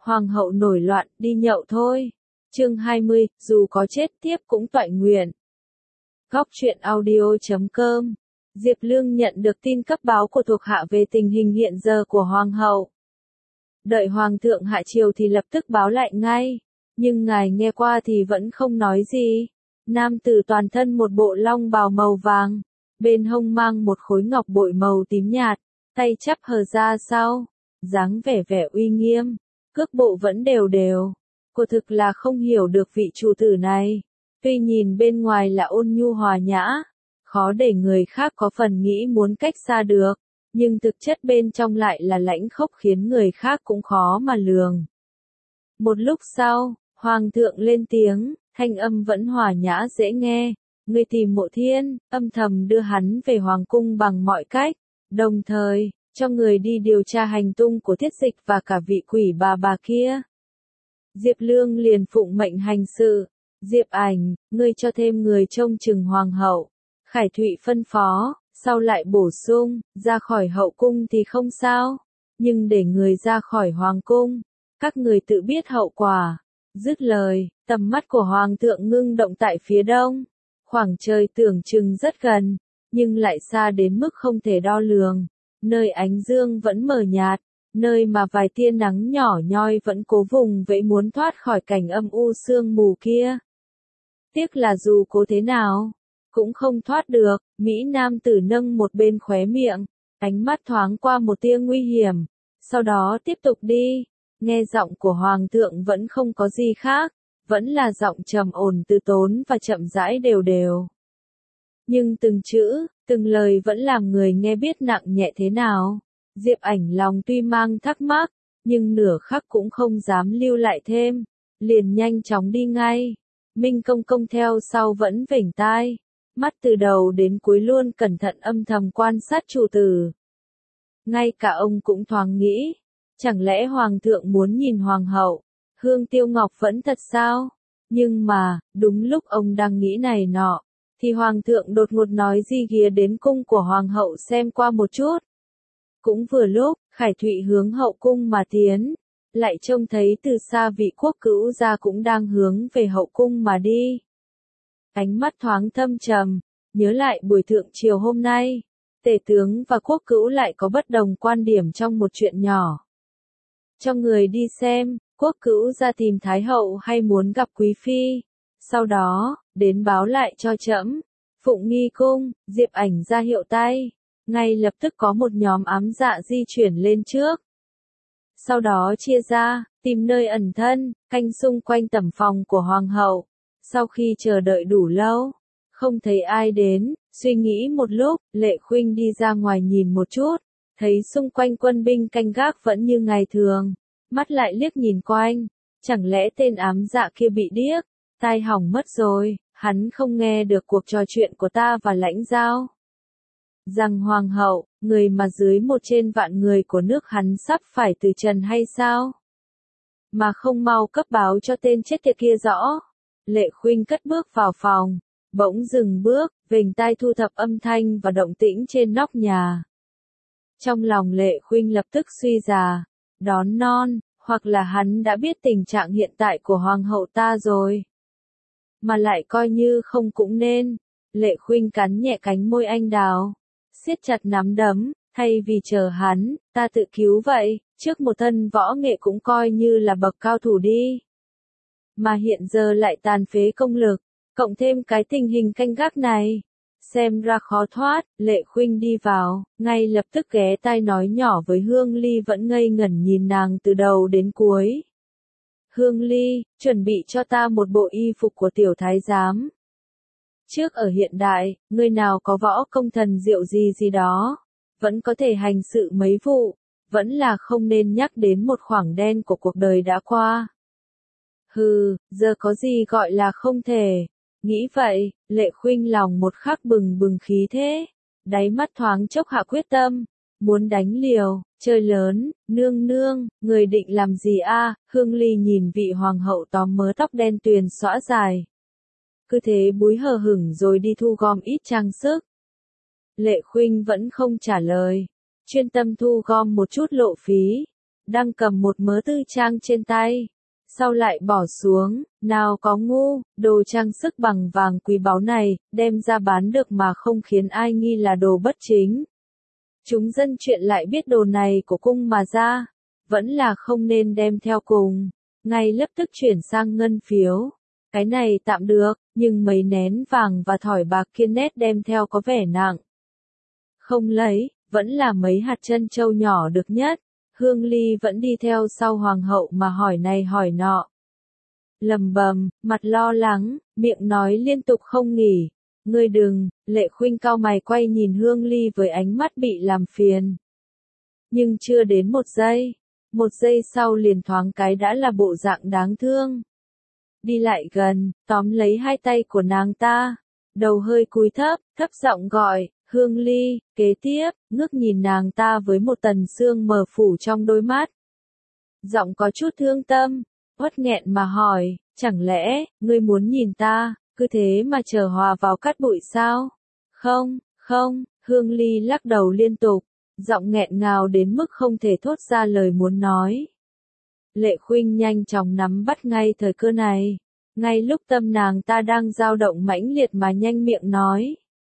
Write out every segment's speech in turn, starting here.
Hoàng hậu nổi loạn, đi nhậu thôi. Chương 20, dù có chết tiếp cũng toại nguyện. Góc truyện audio.com. Diệp Lương nhận được tin cấp báo của thuộc hạ về tình hình hiện giờ của Hoàng hậu. Đợi Hoàng thượng hạ triều thì lập tức báo lại ngay, nhưng ngài nghe qua thì vẫn không nói gì. Nam tử toàn thân một bộ long bào màu vàng, bên hông mang một khối ngọc bội màu tím nhạt, tay chắp hờ ra sau, dáng vẻ vẻ uy nghiêm, cước bộ vẫn đều đều. Cô thực là không hiểu được vị chủ tử này, tuy nhìn bên ngoài là ôn nhu hòa nhã, khó để người khác có phần nghĩ muốn cách xa được, nhưng thực chất bên trong lại là lãnh khốc khiến người khác cũng khó mà lường. Một lúc sau, Hoàng thượng lên tiếng, thanh âm vẫn hòa nhã dễ nghe, người tìm Mộ Thiên, âm thầm đưa hắn về Hoàng cung bằng mọi cách, đồng thời, cho người đi điều tra hành tung của Thiết Dịch và cả vị quỷ bà kia. Diệp Lương liền phụng mệnh hành sự. Diệp Ảnh, ngươi cho thêm người trông chừng Hoàng hậu. Khải Thụy phân phó, sau lại bổ sung, ra khỏi hậu cung thì không sao, nhưng để người ra khỏi Hoàng cung, các người tự biết hậu quả. Dứt lời, tầm mắt của Hoàng thượng ngưng động tại phía đông. Khoảng trời tưởng chừng rất gần, nhưng lại xa đến mức không thể đo lường. Nơi ánh dương vẫn mờ nhạt, nơi mà vài tia nắng nhỏ nhoi vẫn cố vùng vẫy muốn thoát khỏi cảnh âm u sương mù kia. Tiếc là dù cố thế nào, cũng không thoát được. Mỹ nam tử nâng một bên khóe miệng, ánh mắt thoáng qua một tia nguy hiểm, sau đó tiếp tục đi. Nghe giọng của Hoàng thượng vẫn không có gì khác, vẫn là giọng trầm ổn từ tốn và chậm rãi đều đều. Nhưng từng chữ, từng lời vẫn làm người nghe biết nặng nhẹ thế nào. Diệp Ảnh lòng tuy mang thắc mắc, nhưng nửa khắc cũng không dám lưu lại thêm, liền nhanh chóng đi ngay. Minh Công Công theo sau vẫn vểnh tai, mắt từ đầu đến cuối luôn cẩn thận âm thầm quan sát chủ tử. Ngay cả ông cũng thoáng nghĩ, chẳng lẽ Hoàng thượng muốn nhìn Hoàng hậu, Hương Tiêu Ngọc vẫn thật sao? Nhưng mà, đúng lúc ông đang nghĩ này nọ, thì Hoàng thượng đột ngột nói gì ghia đến cung của Hoàng hậu xem qua một chút. Cũng vừa lúc, Khải Thụy hướng hậu cung mà tiến, lại trông thấy từ xa vị quốc cữu gia cũng đang hướng về hậu cung mà đi. Ánh mắt thoáng thâm trầm, nhớ lại buổi thượng triều hôm nay, tể tướng và quốc cữu lại có bất đồng quan điểm trong một chuyện nhỏ. Cho người đi xem, quốc cữu gia tìm Thái hậu hay muốn gặp quý phi, sau đó, đến báo lại cho trẫm. Phụng Nghi cung, Diệp Ảnh ra hiệu tay, ngay lập tức có một nhóm ám dạ di chuyển lên trước. Sau đó chia ra, tìm nơi ẩn thân, canh xung quanh tẩm phòng của Hoàng hậu. Sau khi chờ đợi đủ lâu, không thấy ai đến, suy nghĩ một lúc, Lệ Khuynh đi ra ngoài nhìn một chút, thấy xung quanh quân binh canh gác vẫn như ngày thường, mắt lại liếc nhìn quanh, chẳng lẽ tên ám dạ kia bị điếc, tai hỏng mất rồi, hắn không nghe được cuộc trò chuyện của ta và Lãnh Giao. Rằng Hoàng hậu, người mà dưới một trên vạn người của nước hắn sắp phải từ trần hay sao? Mà không mau cấp báo cho tên chết tiệt kia rõ. Lệ Khuynh cất bước vào phòng, bỗng dừng bước, vểnh tai thu thập âm thanh và động tĩnh trên nóc nhà. Trong lòng Lệ Khuynh lập tức suy ra, đón non, hoặc là hắn đã biết tình trạng hiện tại của Hoàng hậu ta rồi. Mà lại coi như không cũng nên. Lệ Khuynh cắn nhẹ cánh môi anh đào, siết chặt nắm đấm, thay vì chờ hắn, ta tự cứu vậy, trước một thân võ nghệ cũng coi như là bậc cao thủ đi. Mà hiện giờ lại tàn phế công lực, cộng thêm cái tình hình canh gác này, xem ra khó thoát. Lệ Khuynh đi vào, ngay lập tức ghé tai nói nhỏ với Hương Ly vẫn ngây ngẩn nhìn nàng từ đầu đến cuối. Hương Ly, chuẩn bị cho ta một bộ y phục của tiểu thái giám. Trước ở hiện đại, người nào có võ công thần diệu gì đó, vẫn có thể hành sự mấy vụ, vẫn là không nên nhắc đến một khoảng đen của cuộc đời đã qua. Hừ, giờ có gì gọi là không thể. Nghĩ vậy, Lệ Khuynh lòng một khắc bừng bừng khí thế, đáy mắt thoáng chốc hạ quyết tâm, muốn đánh liều, chơi lớn. Nương nương, người định làm gì a? Hương Ly nhìn vị hoàng hậu tóm mớ tóc đen tuyền xõa dài, cứ thế búi hờ hửng rồi đi thu gom ít trang sức. Lệ Khuynh vẫn không trả lời, chuyên tâm thu gom một chút lộ phí, đang cầm một mớ tư trang trên tay. Sau lại bỏ xuống, nào có ngu, đồ trang sức bằng vàng quý báu này, đem ra bán được mà không khiến ai nghi là đồ bất chính. Chúng dân chuyện lại biết đồ này của cung mà ra, vẫn là không nên đem theo cùng, ngay lập tức chuyển sang ngân phiếu. Cái này tạm được, nhưng mấy nén vàng và thỏi bạc kia nét đem theo có vẻ nặng. Không lấy, vẫn là mấy hạt trân châu nhỏ được nhất. Hương Ly vẫn đi theo sau hoàng hậu mà hỏi này hỏi nọ. Lầm bầm, mặt lo lắng, miệng nói liên tục không nghỉ. Ngươi đừng, Lệ Khuynh cau mày quay nhìn Hương Ly với ánh mắt bị làm phiền. Nhưng chưa đến một giây sau liền thoáng cái đã là bộ dạng đáng thương. Đi lại gần, tóm lấy hai tay của nàng ta, đầu hơi cúi thấp giọng gọi, Hương Ly, kế tiếp, ngước nhìn nàng ta với một tầng sương mờ phủ trong đôi mắt. Giọng có chút thương tâm, uất nghẹn mà hỏi, chẳng lẽ, ngươi muốn nhìn ta, cứ thế mà chờ hòa vào cát bụi sao? Không, Hương Ly lắc đầu liên tục, giọng nghẹn ngào đến mức không thể thốt ra lời muốn nói. Lệ Khuynh nhanh chóng nắm bắt ngay thời cơ này, ngay lúc tâm nàng ta đang dao động mãnh liệt mà nhanh miệng nói.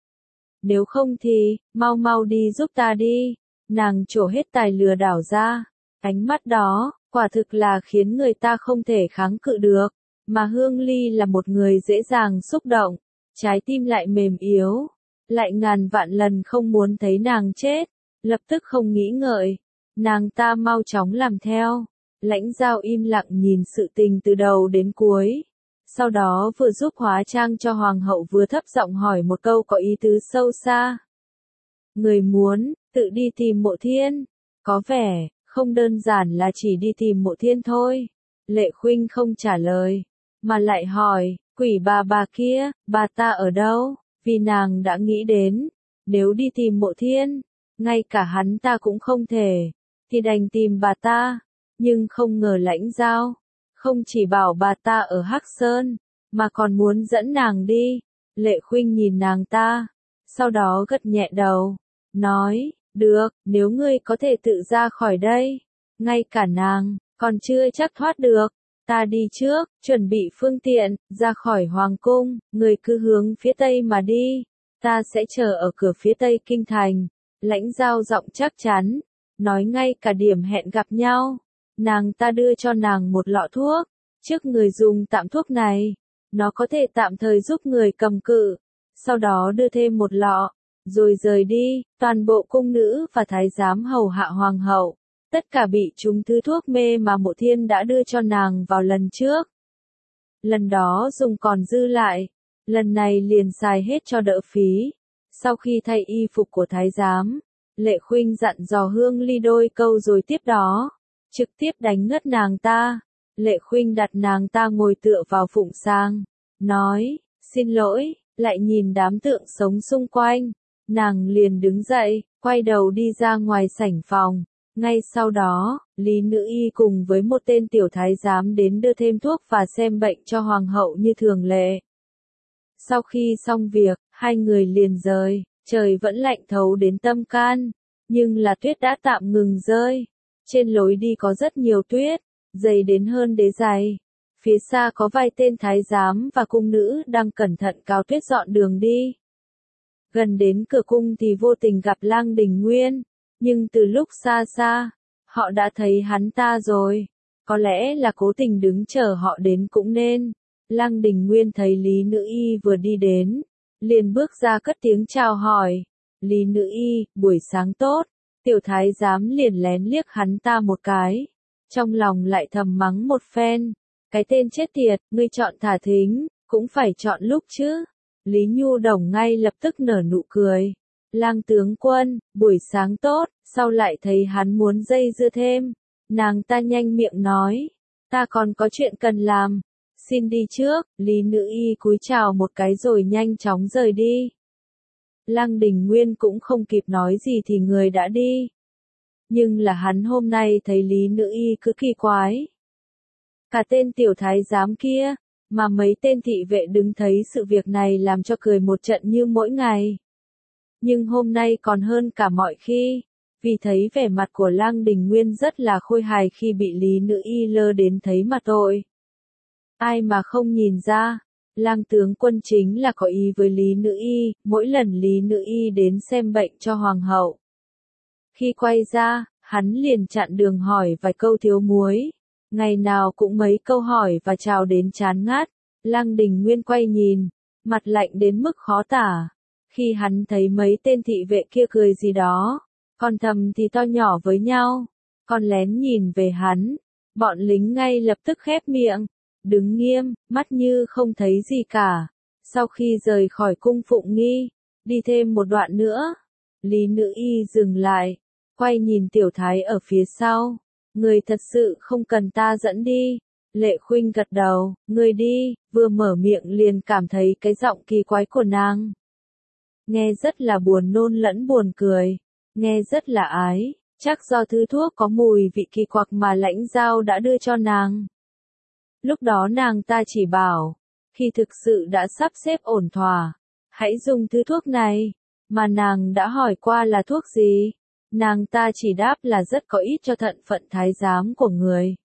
Nếu không thì, mau đi giúp ta đi. Nàng trổ hết tài lừa đảo ra. Ánh mắt đó, quả thực là khiến người ta không thể kháng cự được. Mà Hương Ly là một người dễ dàng xúc động, trái tim lại mềm yếu, lại ngàn vạn lần không muốn thấy nàng chết, lập tức không nghĩ ngợi. Nàng ta mau chóng làm theo. Lãnh Giao im lặng nhìn sự tình từ đầu đến cuối. Sau đó vừa giúp hóa trang cho hoàng hậu vừa thấp giọng hỏi một câu có ý tứ sâu xa. Người muốn, tự đi tìm Mộ Thiên. Có vẻ, không đơn giản là chỉ đi tìm Mộ Thiên thôi. Lệ Khuynh không trả lời, mà lại hỏi, quỷ bà kia, bà ta ở đâu? Vì nàng đã nghĩ đến, nếu đi tìm Mộ Thiên, ngay cả hắn ta cũng không thể, thì đành tìm bà ta. Nhưng không ngờ Lãnh Giao không chỉ bảo bà ta ở Hắc Sơn, mà còn muốn dẫn nàng đi. Lệ Khuynh nhìn nàng ta, sau đó gật nhẹ đầu, nói, được, nếu ngươi có thể tự ra khỏi đây. Ngay cả nàng, còn chưa chắc thoát được. Ta đi trước, chuẩn bị phương tiện, ra khỏi hoàng cung, người cứ hướng phía tây mà đi. Ta sẽ chờ ở cửa phía tây kinh thành. Lãnh Giao giọng chắc chắn, nói ngay cả điểm hẹn gặp nhau. Nàng ta đưa cho nàng một lọ thuốc, trước người dùng tạm thuốc này, nó có thể tạm thời giúp người cầm cự, sau đó đưa thêm một lọ, rồi rời đi. Toàn bộ cung nữ và thái giám hầu hạ hoàng hậu, tất cả bị trúng thứ thuốc mê mà Mộ Thiên đã đưa cho nàng vào lần trước. Lần đó dùng còn dư lại, lần này liền xài hết cho đỡ phí. Sau khi thay y phục của thái giám, Lệ Khuynh dặn dò Hương Ly đôi câu rồi tiếp đó trực tiếp đánh ngất nàng ta. Lệ Khuynh đặt nàng ta ngồi tựa vào phụng sang, nói, xin lỗi, lại nhìn đám tượng sống xung quanh. Nàng liền đứng dậy, quay đầu đi ra ngoài sảnh phòng. Ngay sau đó, Lý Nữ Y cùng với một tên tiểu thái giám đến đưa thêm thuốc và xem bệnh cho hoàng hậu như thường lệ. Sau khi xong việc, hai người liền rời, trời vẫn lạnh thấu đến tâm can, nhưng là tuyết đã tạm ngừng rơi. Trên lối đi có rất nhiều tuyết, dày đến hơn đế giày. Phía xa có vài tên thái giám và cung nữ đang cẩn thận cào tuyết dọn đường đi. Gần đến cửa cung thì vô tình gặp Lăng Đình Nguyên, nhưng từ lúc xa xa, họ đã thấy hắn ta rồi. Có lẽ là cố tình đứng chờ họ đến cũng nên. Lăng Đình Nguyên thấy Lý Nữ Y vừa đi đến, liền bước ra cất tiếng chào hỏi. Lý Nữ Y, buổi sáng tốt. Tiểu thái giám liền lén liếc hắn ta một cái, trong lòng lại thầm mắng một phen, cái tên chết tiệt, ngươi chọn thả thính, cũng phải chọn lúc chứ. Lý Nhu Đồng ngay lập tức nở nụ cười, Lang tướng quân, buổi sáng tốt. Sau lại thấy hắn muốn dây dưa thêm, nàng ta nhanh miệng nói, ta còn có chuyện cần làm, xin đi trước. Lý Nữ Y cúi chào một cái rồi nhanh chóng rời đi. Lăng Đình Nguyên cũng không kịp nói gì thì người đã đi. Nhưng là hắn hôm nay thấy Lý Nữ Y cứ kỳ quái. Cả tên tiểu thái giám kia, mà mấy tên thị vệ đứng thấy sự việc này làm cho cười một trận như mỗi ngày. Nhưng hôm nay còn hơn cả mọi khi, vì thấy vẻ mặt của Lang Đình Nguyên rất là khôi hài khi bị Lý Nữ Y lơ đến thấy mà tội. Ai mà không nhìn ra, Lang tướng quân chính là có ý với Lý Nữ Y, mỗi lần Lý Nữ Y đến xem bệnh cho hoàng hậu. Khi quay ra, hắn liền chặn đường hỏi vài câu thiếu muối, ngày nào cũng mấy câu hỏi và chào đến chán ngắt. Lang Đình Nguyên quay nhìn, mặt lạnh đến mức khó tả. Khi hắn thấy mấy tên thị vệ kia cười gì đó, còn thầm thì to nhỏ với nhau, còn lén nhìn về hắn, bọn lính ngay lập tức khép miệng, đứng nghiêm, mắt như không thấy gì cả. Sau khi rời khỏi cung Phụng Nghi, đi thêm một đoạn nữa, Lý Nữ Y dừng lại, quay nhìn Tiểu Thái ở phía sau, người thật sự không cần ta dẫn đi. Lệ Khuynh gật đầu, người đi, vừa mở miệng liền cảm thấy cái giọng kỳ quái của nàng. Nghe rất là buồn nôn lẫn buồn cười, nghe rất là ái, chắc do thứ thuốc có mùi vị kỳ quặc mà Lãnh Giao đã đưa cho nàng. Lúc đó nàng ta chỉ bảo, khi thực sự đã sắp xếp ổn thỏa, hãy dùng thứ thuốc này, mà nàng đã hỏi qua là thuốc gì, nàng ta chỉ đáp là rất có ích cho thận phận thái giám của người.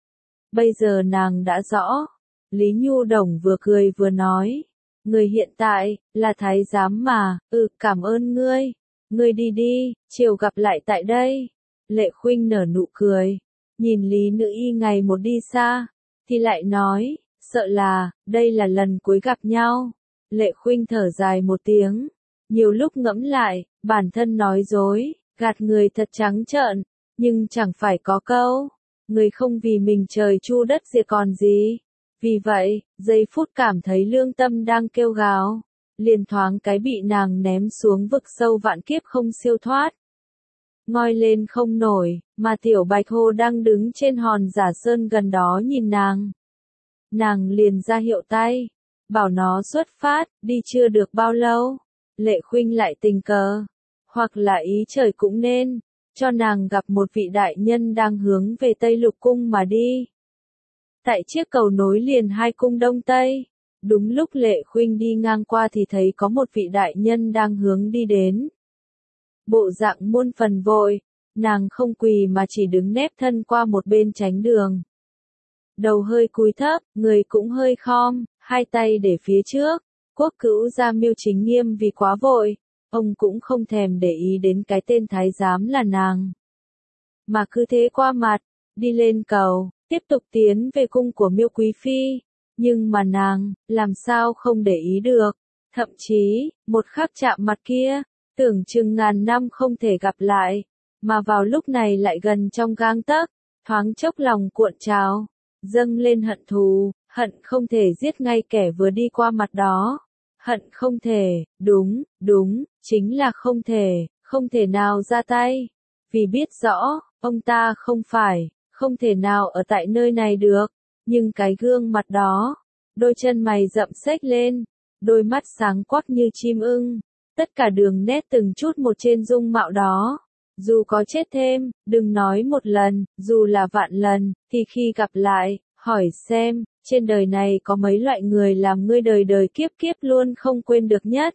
Bây giờ nàng đã rõ, Lý Nhu Đồng vừa cười vừa nói, người hiện tại, là thái giám mà, cảm ơn ngươi đi đi, chiều gặp lại tại đây. Lệ Khuynh nở nụ cười, nhìn Lý Nữ Y ngày một đi xa, thì lại nói, sợ là, đây là lần cuối gặp nhau. Lệ Khuynh thở dài một tiếng, nhiều lúc ngẫm lại, bản thân nói dối, gạt người thật trắng trợn, nhưng chẳng phải có câu, người không vì mình trời chu đất diệt còn gì. Vì vậy, giây phút cảm thấy lương tâm đang kêu gào, liền thoáng cái bị nàng ném xuống vực sâu vạn kiếp không siêu thoát. Ngoi lên không nổi, mà Tiểu Bạch Hồ đang đứng trên hòn giả sơn gần đó nhìn nàng. Nàng liền ra hiệu tay, bảo nó xuất phát, đi chưa được bao lâu. Lệ Khuynh lại tình cờ, hoặc là ý trời cũng nên, cho nàng gặp một vị đại nhân đang hướng về Tây Lục Cung mà đi. Tại chiếc cầu nối liền hai cung Đông Tây, đúng lúc Lệ Khuynh đi ngang qua thì thấy có một vị đại nhân đang hướng đi đến. Bộ dạng muôn phần vội, nàng không quỳ mà chỉ đứng nép thân qua một bên tránh đường. Đầu hơi cúi thấp, người cũng hơi khom, hai tay để phía trước. Quốc Cữu Gia Miêu Chính Nghiêm vì quá vội, ông cũng không thèm để ý đến cái tên thái giám là nàng, mà cứ thế qua mặt, đi lên cầu, tiếp tục tiến về cung của Miêu Quý Phi. Nhưng mà nàng, làm sao không để ý được, thậm chí, một khắc chạm mặt kia, tưởng chừng ngàn năm không thể gặp lại, mà vào lúc này lại gần trong gang tấc, thoáng chốc lòng cuộn trào, dâng lên hận thù, hận không thể giết ngay kẻ vừa đi qua mặt đó. Hận không thể, đúng, chính là không thể nào ra tay, vì biết rõ, ông ta không thể nào ở tại nơi này được, nhưng cái gương mặt đó, đôi chân mày rậm xếch lên, đôi mắt sáng quắc như chim ưng, tất cả đường nét từng chút một trên dung mạo đó, dù có chết thêm, đừng nói một lần, dù là vạn lần, thì khi gặp lại, hỏi xem, trên đời này có mấy loại người làm ngươi đời đời kiếp kiếp luôn không quên được nhất.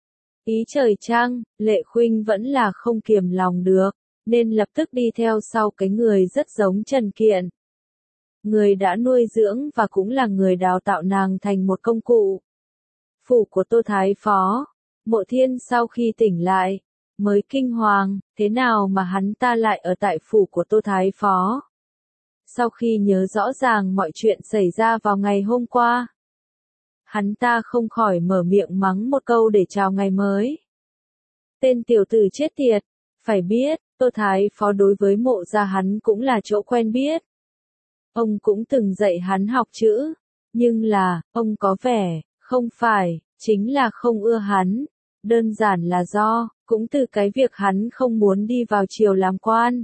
Ý trời chăng, Lệ Khuynh vẫn là không kiềm lòng được, nên lập tức đi theo sau cái người rất giống Trần Kiện. Người đã nuôi dưỡng và cũng là người đào tạo nàng thành một công cụ. Phủ của Tô Thái Phó, Mộ Thiên sau khi tỉnh lại, mới kinh hoàng, thế nào mà hắn ta lại ở tại phủ của Tô Thái Phó? Sau khi nhớ rõ ràng mọi chuyện xảy ra vào ngày hôm qua, hắn ta không khỏi mở miệng mắng một câu để chào ngày mới. Tên tiểu tử chết tiệt, phải biết, Tô Thái Phó đối với Mộ gia hắn cũng là chỗ quen biết. Ông cũng từng dạy hắn học chữ, nhưng là, ông có vẻ, không phải, chính là không ưa hắn. Đơn giản là do, cũng từ cái việc hắn không muốn đi vào triều làm quan.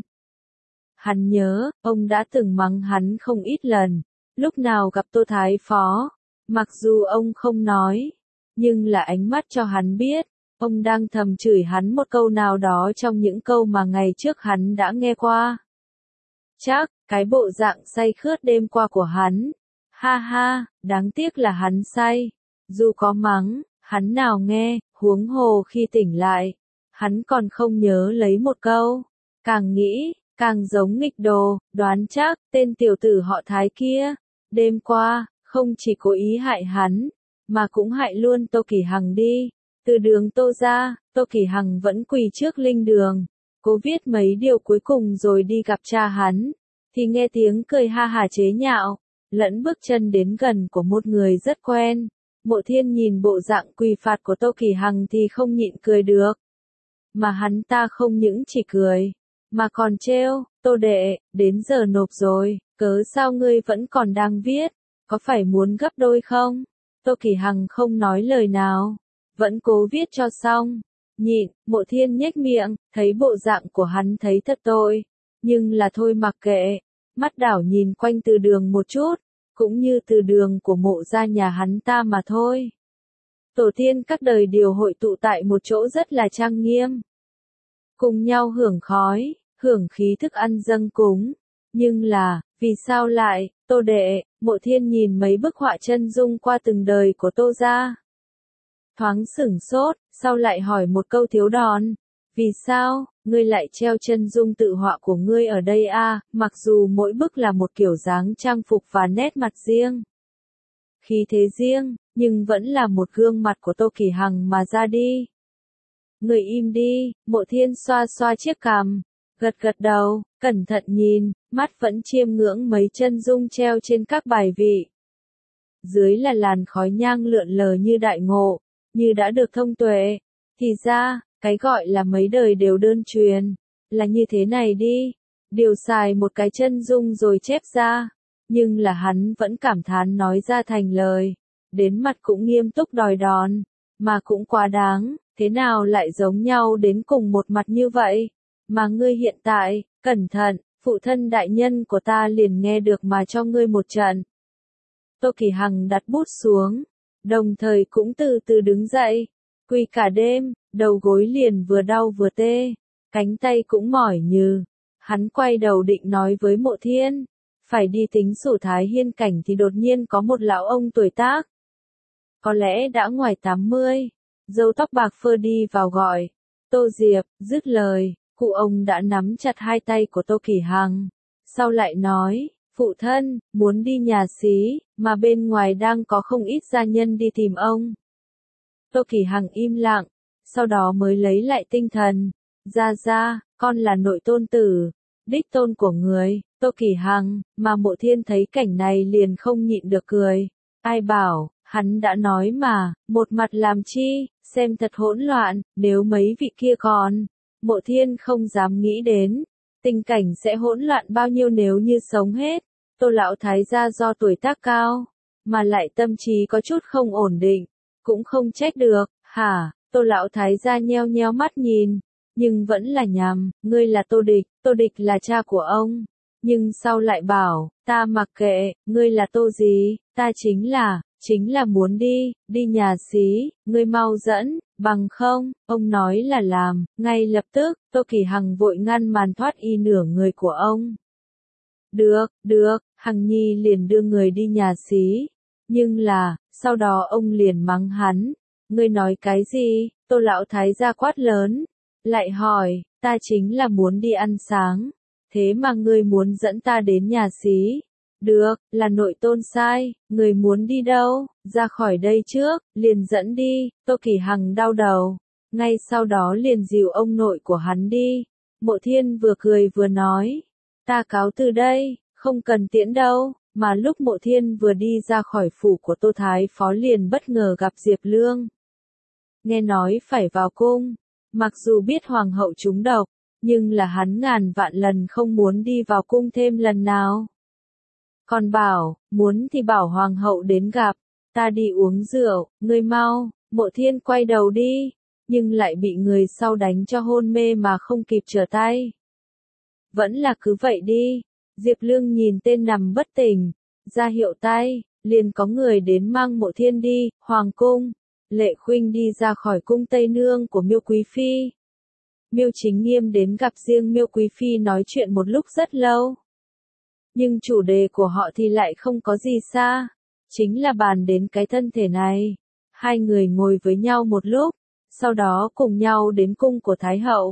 Hắn nhớ, ông đã từng mắng hắn không ít lần, lúc nào gặp Tô Thái Phó, mặc dù ông không nói, nhưng là ánh mắt cho hắn biết, ông đang thầm chửi hắn một câu nào đó trong những câu mà ngày trước hắn đã nghe qua. Chắc, cái bộ dạng say khướt đêm qua của hắn, ha ha, đáng tiếc là hắn say, dù có mắng, hắn nào nghe, huống hồ khi tỉnh lại, hắn còn không nhớ lấy một câu. Càng nghĩ, càng giống nghịch đồ, đoán chắc, tên tiểu tử họ Thái kia, đêm qua, không chỉ cố ý hại hắn, mà cũng hại luôn Tô Kỳ Hằng đi. Từ đường Tô ra, Tô Kỳ Hằng vẫn quỳ trước linh đường, cố viết mấy điều cuối cùng rồi đi gặp cha hắn, thì nghe tiếng cười ha hả chế nhạo, lẫn bước chân đến gần của một người rất quen. Mộ Thiên nhìn bộ dạng quỳ phạt của Tô Kỳ Hằng thì không nhịn cười được. Mà hắn ta không những chỉ cười, mà còn trêu, Tô đệ, đến giờ nộp rồi, cớ sao ngươi vẫn còn đang viết, có phải muốn gấp đôi không? Tô Kỳ Hằng không nói lời nào, vẫn cố viết cho xong. Nhịn, Mộ Thiên nhếch miệng, thấy bộ dạng của hắn thấy thật tội, nhưng là thôi mặc kệ, mắt đảo nhìn quanh Từ Đường một chút, cũng như Từ Đường của Mộ gia nhà hắn ta mà thôi. Tổ tiên các đời đều hội tụ tại một chỗ rất là trang nghiêm, cùng nhau hưởng khói, hưởng khí thức ăn dâng cúng. Nhưng là, vì sao lại, Tô đệ, Mộ Thiên nhìn mấy bức họa chân dung qua từng đời của Tô gia. Thoáng sửng sốt, sau lại hỏi một câu thiếu đòn. Vì sao, ngươi lại treo chân dung tự họa của ngươi ở đây a? Mặc dù mỗi bức là một kiểu dáng trang phục và nét mặt riêng, khí thế riêng, nhưng vẫn là một gương mặt của Tô Kỳ Hằng mà ra đi. Người im đi, Mộ Thiên xoa xoa chiếc cằm, gật gật đầu, cẩn thận nhìn, mắt vẫn chiêm ngưỡng mấy chân dung treo trên các bài vị. Dưới là làn khói nhang lượn lờ như đại ngộ, như đã được thông tuệ. Thì ra, cái gọi là mấy đời đều đơn truyền, là như thế này đi. Điều xài một cái chân dung rồi chép ra, nhưng là hắn vẫn cảm thán nói ra thành lời, đến mặt cũng nghiêm túc đòi đòn, mà cũng quá đáng, thế nào lại giống nhau đến cùng một mặt như vậy, mà ngươi hiện tại, cẩn thận, phụ thân đại nhân của ta liền nghe được mà cho ngươi một trận. Tô Kỳ Hằng đặt bút xuống, đồng thời cũng từ từ đứng dậy, quỳ cả đêm, đầu gối liền vừa đau vừa tê, cánh tay cũng mỏi nhừ. Hắn quay đầu định nói với Mộ Thiên, phải đi tính sổ Thái Hiên cảnh thì đột nhiên có một lão ông tuổi tác, có lẽ đã ngoài 80, râu tóc bạc phơ đi vào gọi, Tô Diệp, dứt lời, cụ ông đã nắm chặt hai tay của Tô Kỳ Hằng, sau lại nói, phụ thân, muốn đi nhà xí, mà bên ngoài đang có không ít gia nhân đi tìm ông. Tô Kỳ Hằng im lặng, sau đó mới lấy lại tinh thần, ra, con là nội tôn tử, đích tôn của người, Tô Kỳ Hằng, mà Mộ Thiên thấy cảnh này liền không nhịn được cười, ai bảo, hắn đã nói mà, một mặt làm chi, xem thật hỗn loạn, nếu mấy vị kia còn, Mộ Thiên không dám nghĩ đến, tình cảnh sẽ hỗn loạn bao nhiêu nếu như sống hết. Tô lão thái gia do tuổi tác cao, mà lại tâm trí có chút không ổn định, cũng không trách được, hả? Tô lão thái gia nheo nheo mắt nhìn, nhưng vẫn là nhằm, ngươi là Tô Địch là cha của ông, nhưng sau lại bảo, ta mặc kệ, ngươi là Tô gì, ta chính là muốn đi nhà xí, ngươi mau dẫn, bằng không, ông nói là làm, ngay lập tức, Tô Kỳ Hằng vội ngăn màn thoát y nửa người của ông. Được, Hằng Nhi liền đưa người đi nhà xí, nhưng là, sau đó ông liền mắng hắn, ngươi nói cái gì, Tô lão thái gia quát lớn, lại hỏi, ta chính là muốn đi ăn sáng, thế mà ngươi muốn dẫn ta đến nhà xí. Được, là nội tôn sai, người muốn đi đâu, ra khỏi đây trước, liền dẫn đi, Tô Kỳ Hằng đau đầu, ngay sau đó liền dìu ông nội của hắn đi. Mộ Thiên vừa cười vừa nói, ta cáo từ đây, không cần tiễn đâu, mà lúc Mộ Thiên vừa đi ra khỏi phủ của Tô Thái Phó liền bất ngờ gặp Diệp Lương. Nghe nói phải vào cung, mặc dù biết hoàng hậu trúng độc, nhưng là hắn ngàn vạn lần không muốn đi vào cung thêm lần nào. Còn bảo, muốn thì bảo hoàng hậu đến gặp, ta đi uống rượu, ngươi mau. Mộ Thiên quay đầu đi, nhưng lại bị người sau đánh cho hôn mê mà không kịp trở tay. Vẫn là cứ vậy đi. Diệp Lương nhìn tên nằm bất tỉnh, ra hiệu tay, liền có người đến mang Mộ Thiên đi, hoàng cung. Lệ Khuynh đi ra khỏi cung Tây Nương của Miêu Quý Phi. Miêu Chính Nghiêm đến gặp riêng Miêu Quý Phi nói chuyện một lúc rất lâu. Nhưng chủ đề của họ thì lại không có gì xa, chính là bàn đến cái thân thể này. Hai người ngồi với nhau một lúc, sau đó cùng nhau đến cung của Thái Hậu.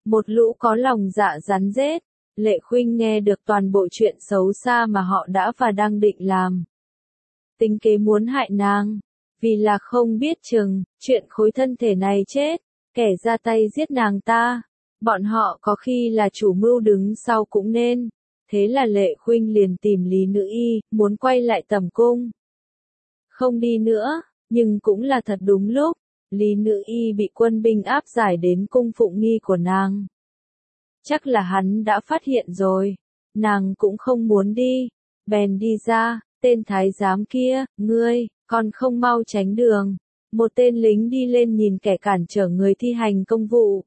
một lũ có lòng dạ rắn rết. Lệ Khuynh nghe được toàn bộ chuyện xấu xa mà họ đã và đang định làm. Tính kế muốn hại nàng, vì là không biết chừng, chuyện khối thân thể này chết, kẻ ra tay giết nàng ta. Bọn họ có khi là chủ mưu đứng sau cũng nên. Thế là Lệ Khuynh liền tìm Lý Nữ Y, muốn quay lại tẩm cung. Không đi nữa, nhưng cũng là thật đúng lúc, Lý Nữ Y bị quân binh áp giải đến cung phụng nghi của nàng. Chắc là hắn đã phát hiện rồi, nàng cũng không muốn đi, bèn đi ra, tên thái giám kia, ngươi, còn không mau tránh đường. Một tên lính đi lên nhìn kẻ cản trở người thi hành công vụ.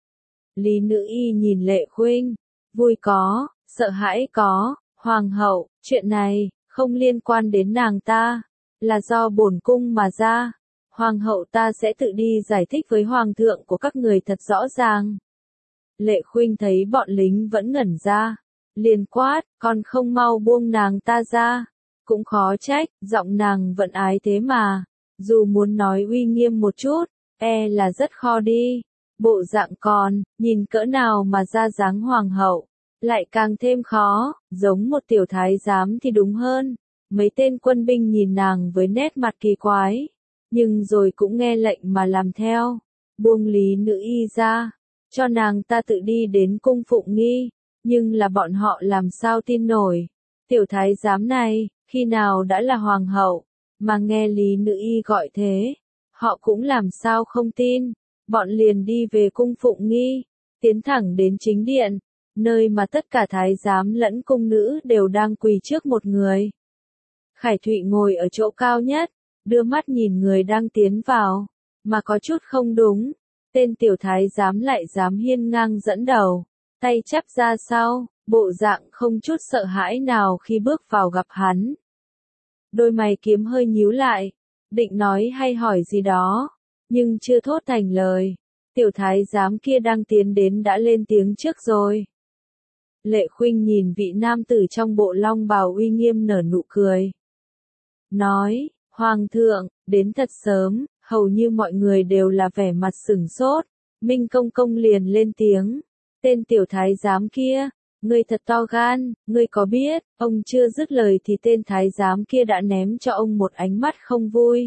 Lý Nữ Y nhìn Lệ Khuynh, vui có, sợ hãi có, hoàng hậu, chuyện này, không liên quan đến nàng ta, là do bổn cung mà ra. Hoàng hậu ta sẽ tự đi giải thích với hoàng thượng của các người thật rõ ràng. Lệ Khuynh thấy bọn lính vẫn ngẩn ra, liền quát, còn không mau buông nàng ta ra. Cũng khó trách, giọng nàng vẫn ái thế mà, dù muốn nói uy nghiêm một chút, là rất khó đi. Bộ dạng còn, nhìn cỡ nào mà ra dáng hoàng hậu, lại càng thêm khó, giống một tiểu thái giám thì đúng hơn. Mấy tên quân binh nhìn nàng với nét mặt kỳ quái, nhưng rồi cũng nghe lệnh mà làm theo, buông Lý Nữ Y ra, cho nàng ta tự đi đến cung phụng nghi, nhưng là bọn họ làm sao tin nổi. Tiểu thái giám này, khi nào đã là hoàng hậu, mà nghe Lý Nữ Y gọi thế, họ cũng làm sao không tin. Bọn liền đi về cung phụng nghi, tiến thẳng đến chính điện, nơi mà tất cả thái giám lẫn cung nữ đều đang quỳ trước một người. Khải Thụy ngồi ở chỗ cao nhất, đưa mắt nhìn người đang tiến vào, mà có chút không đúng. Tên tiểu thái giám lại dám hiên ngang dẫn đầu, tay chắp ra sau, bộ dạng không chút sợ hãi nào khi bước vào gặp hắn. Đôi mày kiếm hơi nhíu lại, định nói hay hỏi gì đó, nhưng chưa thốt thành lời. Tiểu thái giám kia đang tiến đến đã lên tiếng trước rồi. Lệ Khuynh nhìn vị nam tử trong bộ long bào uy nghiêm nở nụ cười. Nói, Hoàng thượng, đến thật sớm, hầu như mọi người đều là vẻ mặt sửng sốt. Minh Công Công liền lên tiếng. Tên tiểu thái giám kia, ngươi thật to gan, ngươi có biết, ông chưa dứt lời thì tên thái giám kia đã ném cho ông một ánh mắt không vui.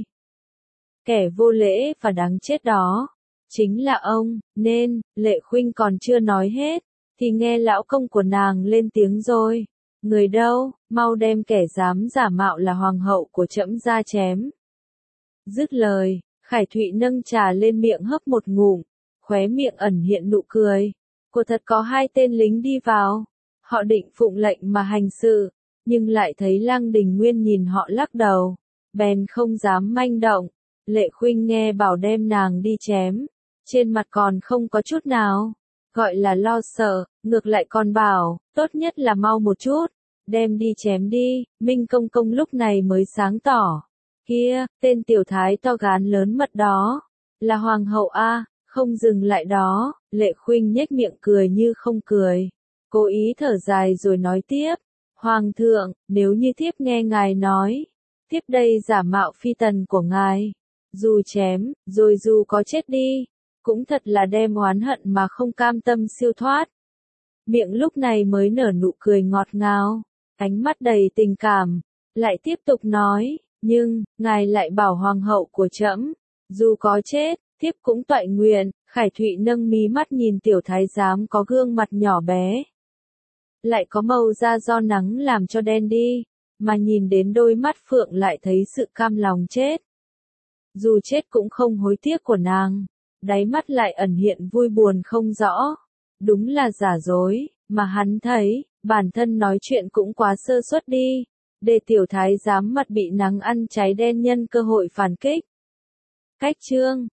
Kẻ vô lễ và đáng chết đó, chính là ông, nên, Lệ Khuynh còn chưa nói hết, thì nghe lão công của nàng lên tiếng rồi. Người đâu, mau đem kẻ dám giả mạo là hoàng hậu của trẫm ra chém. Dứt lời, Khải Thụy nâng trà lên miệng hấp một ngụm, khóe miệng ẩn hiện nụ cười. Quả thật có hai tên lính đi vào, họ định phụng lệnh mà hành sự, nhưng lại thấy Lăng Đình Nguyên nhìn họ lắc đầu, bèn không dám manh động. Lệ Khuynh nghe bảo đem nàng đi chém, trên mặt còn không có chút nào, gọi là lo sợ, ngược lại còn bảo, tốt nhất là mau một chút, đem đi chém đi. Minh Công Công lúc này mới sáng tỏ, kia, tên tiểu thái to gan lớn mật đó, là hoàng hậu a. Không dừng lại đó, Lệ Khuynh nhếch miệng cười như không cười, cố ý thở dài rồi nói tiếp, Hoàng thượng, nếu như thiếp nghe ngài nói, thiếp đây giả mạo phi tần của ngài, dù chém, rồi dù có chết đi, cũng thật là đem oán hận mà không cam tâm siêu thoát. Miệng lúc này mới nở nụ cười ngọt ngào, ánh mắt đầy tình cảm, lại tiếp tục nói, nhưng, ngài lại bảo hoàng hậu của trẫm, dù có chết, thiếp cũng toại nguyện. Khải Thụy nâng mí mắt nhìn tiểu thái giám có gương mặt nhỏ bé, lại có màu da do nắng làm cho đen đi, mà nhìn đến đôi mắt phượng lại thấy sự cam lòng chết. Dù chết cũng không hối tiếc của nàng, đáy mắt lại ẩn hiện vui buồn không rõ. Đúng là giả dối, mà hắn thấy, bản thân nói chuyện cũng quá sơ suất đi, để tiểu thái giám mặt bị nắng ăn cháy đen nhân cơ hội phản kích. Cách chương